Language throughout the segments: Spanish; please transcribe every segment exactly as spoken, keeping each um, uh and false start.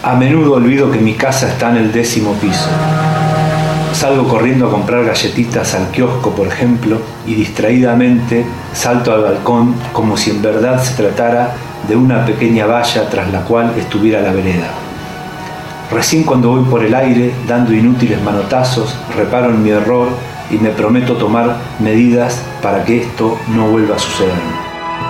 A menudo olvido que mi casa está en el décimo piso. Salgo corriendo a comprar galletitas al kiosco, por ejemplo, y distraídamente salto al balcón como si en verdad se tratara de una pequeña valla tras la cual estuviera la vereda. Recién cuando voy por el aire, dando inútiles manotazos, reparo en mi error y me prometo tomar medidas para que esto no vuelva a sucederme.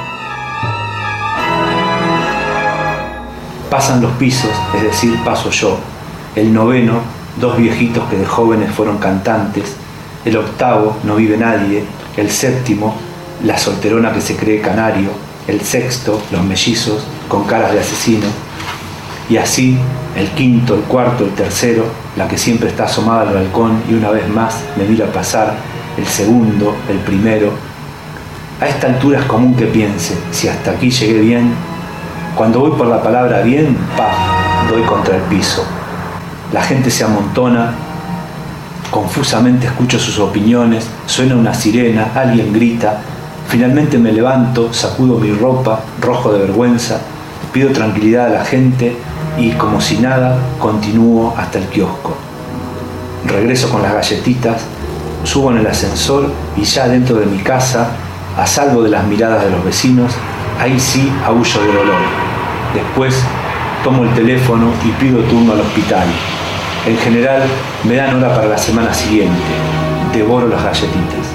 Pasan los pisos, es decir, paso yo. El noveno, dos viejitos que de jóvenes fueron cantantes. El octavo, no vive nadie. El séptimo, la solterona que se cree canario. El sexto, los mellizos con caras de asesino. Y así, el quinto, el cuarto, el tercero, la que siempre está asomada al balcón y una vez más me mira pasar. El segundo, el primero. A esta altura es común que piense, si hasta aquí llegué bien. Cuando voy por la palabra bien, ¡paf!, doy contra el piso. La gente se amontona, confusamente escucho sus opiniones, suena una sirena, alguien grita. Finalmente me levanto, sacudo mi ropa, rojo de vergüenza, pido tranquilidad a la gente y, como si nada, continúo hasta el kiosco. Regreso con las galletitas, subo en el ascensor y ya dentro de mi casa, a salvo de las miradas de los vecinos, ahí sí aúllo de dolor. Después tomo el teléfono y pido turno al hospital. En general me dan hora para la semana siguiente. Devoro las galletitas.